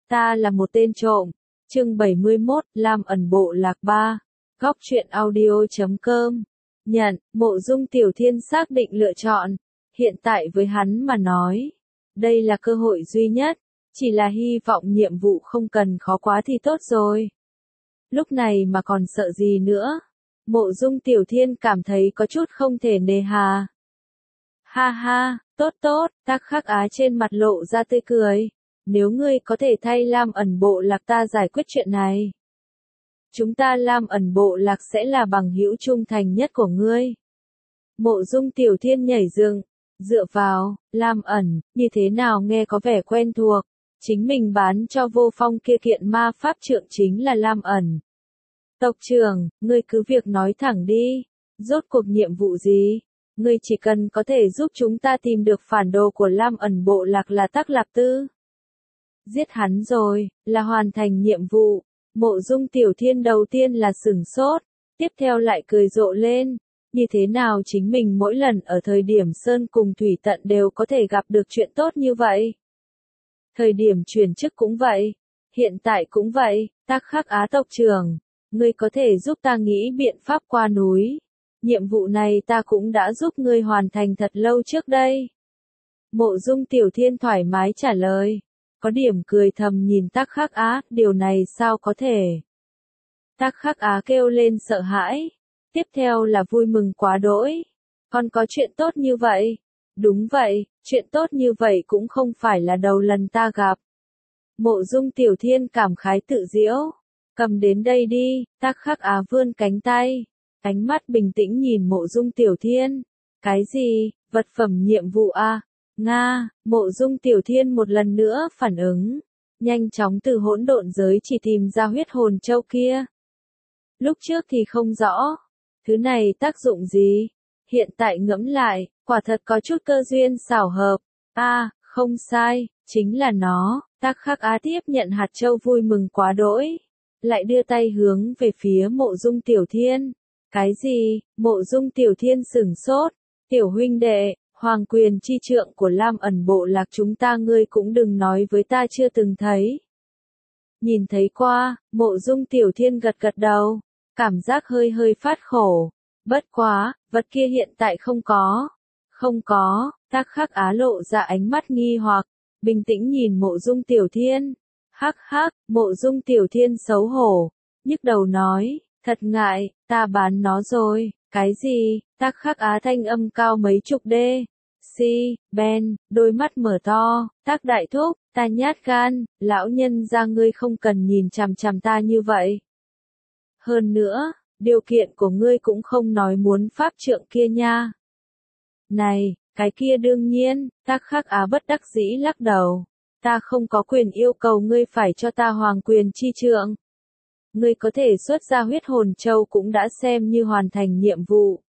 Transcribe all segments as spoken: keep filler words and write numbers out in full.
Ta là một tên trộm. Chương bảy mươi mốt, Lam ẩn bộ lạc ba. Góc truyện audio chấm com. Nhận, Mộ Dung Tiểu Thiên xác định lựa chọn. Hiện tại với hắn mà nói, đây là cơ hội duy nhất, chỉ là hy vọng nhiệm vụ không cần khó quá thì tốt rồi. Lúc này mà còn sợ gì nữa? Mộ Dung Tiểu Thiên cảm thấy có chút không thể nề hà. Ha ha, tốt tốt, Tắc Khắc Á trên mặt lộ ra tươi cười. Nếu ngươi có thể thay Lam ẩn bộ lạc ta giải quyết chuyện này, chúng ta Lam ẩn bộ lạc sẽ là bằng hữu trung thành nhất của ngươi. Mộ Dung Tiểu Thiên nhảy dựng, dựa vào, Lam ẩn, như thế nào nghe có vẻ quen thuộc. Chính mình bán cho Vô Phong kia kiện ma pháp trượng chính là Lam ẩn. Tộc trưởng, ngươi cứ việc nói thẳng đi, rốt cuộc nhiệm vụ gì? Ngươi chỉ cần có thể giúp chúng ta tìm được phản đồ của Lam ẩn bộ lạc là Tắc Lạp Tư. Giết hắn rồi, là hoàn thành nhiệm vụ. Mộ Dung Tiểu Thiên đầu tiên là sửng sốt, tiếp theo lại cười rộ lên. Như thế nào chính mình mỗi lần ở thời điểm sơn cùng thủy tận đều có thể gặp được chuyện tốt như vậy? Thời điểm chuyển chức cũng vậy, hiện tại cũng vậy. Tắc Khắc Á tộc trưởng, ngươi có thể giúp ta nghĩ biện pháp qua núi. Nhiệm vụ này ta cũng đã giúp ngươi hoàn thành thật lâu trước đây. Mộ Dung Tiểu Thiên thoải mái trả lời. Có điểm cười thầm nhìn Tắc Khắc Á, điều này sao có thể? Tắc Khắc Á kêu lên sợ hãi. Tiếp theo là vui mừng quá đỗi. Còn có chuyện tốt như vậy? Đúng vậy, chuyện tốt như vậy cũng không phải là đầu lần ta gặp. Mộ Dung Tiểu Thiên cảm khái tự giễu. Cầm đến đây đi, Tắc Khắc Á vươn cánh tay. Ánh mắt bình tĩnh nhìn Mộ Dung Tiểu Thiên. Cái gì, vật phẩm nhiệm vụ à? Nga, Mộ Dung Tiểu Thiên một lần nữa phản ứng. Nhanh chóng từ hỗn độn giới chỉ tìm ra huyết hồn châu kia. Lúc trước thì không rõ. Thứ này tác dụng gì? Hiện tại ngẫm lại, quả thật có chút cơ duyên xảo hợp. À, không sai, chính là nó. Tắc Khắc Á tiếp nhận hạt châu vui mừng quá đỗi. Lại đưa tay hướng về phía Mộ Dung Tiểu Thiên. Cái gì? Mộ Dung Tiểu Thiên sửng sốt. Tiểu huynh đệ, hoàng quyền chi trượng của Lam ẩn bộ lạc chúng ta ngươi cũng đừng nói với ta chưa từng thấy. Nhìn thấy qua, Mộ Dung Tiểu Thiên gật gật đầu. Cảm giác hơi hơi phát khổ. Bất quá, vật kia hiện tại không có. Không có, Tắc Khắc Á lộ ra ánh mắt nghi hoặc, bình tĩnh nhìn Mộ Dung Tiểu Thiên. Hắc hắc, Mộ Dung Tiểu Thiên xấu hổ, nhức đầu nói, thật ngại, ta bán nó rồi. Cái gì? Tắc Khắc Á thanh âm cao mấy chục đê. Si, Ben, đôi mắt mở to, Tắc đại thúc, ta nhát gan, lão nhân ra ngươi không cần nhìn chằm chằm ta như vậy. Hơn nữa, điều kiện của ngươi cũng không nói muốn pháp trượng kia nha. Này, cái kia đương nhiên, Tắc Khắc Á bất đắc dĩ lắc đầu. Ta không có quyền yêu cầu ngươi phải cho ta hoàng quyền chi trượng. Ngươi có thể xuất ra huyết hồn châu cũng đã xem như hoàn thành nhiệm vụ.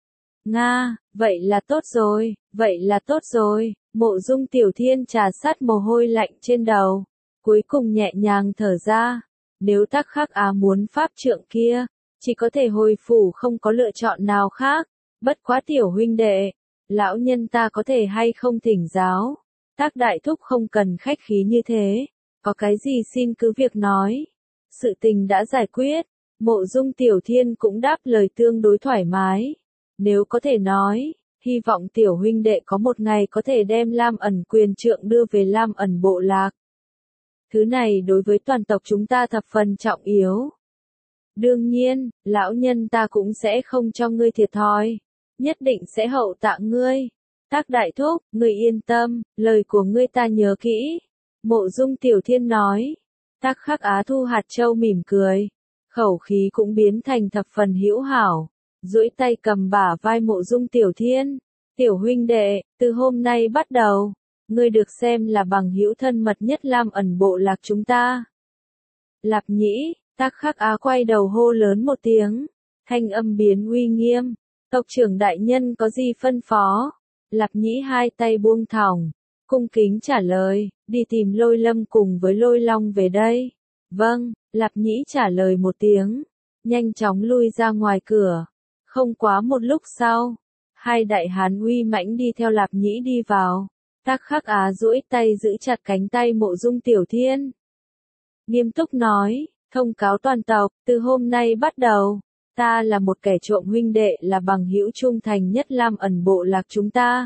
Nga, vậy là tốt rồi, vậy là tốt rồi. Mộ Dung Tiểu Thiên trà sát mồ hôi lạnh trên đầu. Cuối cùng nhẹ nhàng thở ra. Nếu Tắc Khắc Á muốn pháp trượng kia, chỉ có thể hồi phủ không có lựa chọn nào khác. Bất quá tiểu huynh đệ, lão nhân ta có thể hay không thỉnh giáo. Tắc đại thúc không cần khách khí như thế. Có cái gì xin cứ việc nói. Sự tình đã giải quyết. Mộ Dung Tiểu Thiên cũng đáp lời tương đối thoải mái. Nếu có thể nói, hy vọng tiểu huynh đệ có một ngày có thể đem Lam ẩn quyền trượng đưa về Lam ẩn bộ lạc. Thứ này đối với toàn tộc chúng ta thập phần trọng yếu. Đương nhiên, lão nhân ta cũng sẽ không cho ngươi thiệt thòi. Nhất định sẽ hậu tạ ngươi. Tắc đại thúc, ngươi yên tâm, lời của ngươi ta nhớ kỹ. Mộ Dung Tiểu Thiên nói. Tắc Khắc Á thu hạt châu mỉm cười. Khẩu khí cũng biến thành thập phần hữu hảo. Duỗi tay cầm bả vai Mộ Dung Tiểu Thiên. Tiểu huynh đệ, từ hôm nay bắt đầu, ngươi được xem là bằng hữu thân mật nhất Lam ẩn bộ lạc chúng ta. Lạp Nhĩ, Tắc Khắc Á quay đầu hô lớn một tiếng. Thanh âm biến uy nghiêm. Tộc trưởng đại nhân có gì phân phó? Lạp Nhĩ hai tay buông thõng, cung kính trả lời, đi tìm Lôi Lâm cùng với Lôi Long về đây. Vâng, Lạp Nhĩ trả lời một tiếng, nhanh chóng lui ra ngoài cửa. Không quá một lúc sau, hai đại hán uy mãnh đi theo Lạp Nhĩ đi vào. Tắc Khắc Á duỗi tay giữ chặt cánh tay Mộ Dung Tiểu Thiên. nghiêm túc nói, thông cáo toàn tộc, từ hôm nay bắt đầu, ta là một kẻ trộm huynh đệ là bằng hữu trung thành nhất Lam Ẩn bộ lạc chúng ta.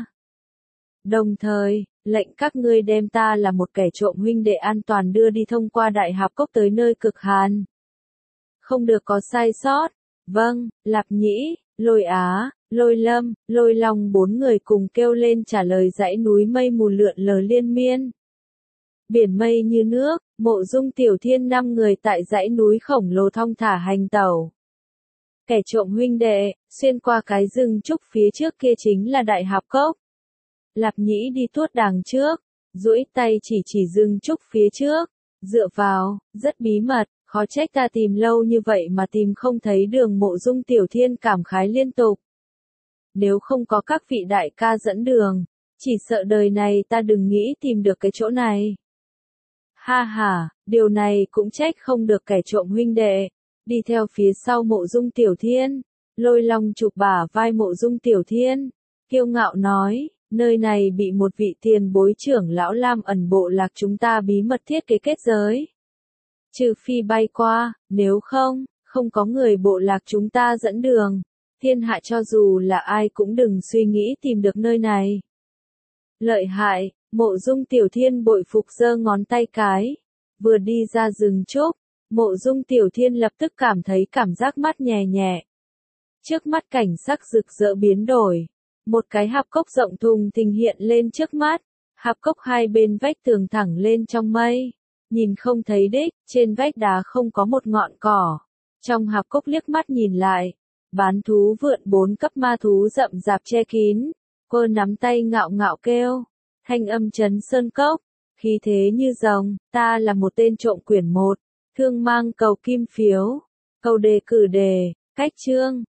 Đồng thời, lệnh các ngươi đem ta là một kẻ trộm huynh đệ an toàn đưa đi thông qua đại hạp cốc tới nơi cực hàn. Không được có sai sót. Vâng, Lạp Nhĩ, Lôi Á, Lôi Lâm, Lôi Long bốn người cùng kêu lên trả lời. Dãy núi mây mù lượn lờ liên miên. Biển mây như nước, Mộ Dung Tiểu Thiên năm người tại dãy núi khổng lồ thong thả hành tẩu. Kẻ trộm huynh đệ, xuyên qua cái rừng trúc phía trước kia chính là đại hạp cốc. Lạp Nhĩ đi tuốt đằng trước, duỗi tay chỉ chỉ rừng trúc phía trước, dựa vào, rất bí mật, khó trách ta tìm lâu như vậy mà tìm không thấy đường. Mộ Dung Tiểu Thiên cảm khái liên tục. Nếu không có các vị đại ca dẫn đường, chỉ sợ đời này ta đừng nghĩ tìm được cái chỗ này. Ha ha, điều này cũng trách không được kẻ trộm huynh đệ. Đi theo phía sau Mộ Dung Tiểu Thiên, Lôi Long chụp bả vai Mộ Dung Tiểu Thiên, kiêu ngạo nói, nơi này bị một vị tiền bối trưởng lão Lam Ẩn bộ lạc chúng ta bí mật thiết kế kết giới. Trừ phi bay qua, nếu không, không có người bộ lạc chúng ta dẫn đường, thiên hạ cho dù là ai cũng đừng suy nghĩ tìm được nơi này. Lợi hại, Mộ Dung Tiểu Thiên bội phục giơ ngón tay cái, vừa đi ra rừng trúc, Mộ Dung Tiểu Thiên lập tức cảm thấy cảm giác mát nhẹ nhẹ. Trước mắt cảnh sắc rực rỡ biến đổi, một cái hạp cốc rộng thùng thình hiện lên trước mắt, hạp cốc hai bên vách tường thẳng lên trong mây, nhìn không thấy đích, trên vách đá không có một ngọn cỏ. Trong hạp cốc liếc mắt nhìn lại, bán thú vượn bốn cấp ma thú rậm rạp che kín, cô nắm tay ngạo ngạo kêu, thanh âm chấn sơn cốc, khí thế như rồng, ta là một tên trộm quyển một, thương mang cầu kim phiếu, cầu đề cử đề, cách chương.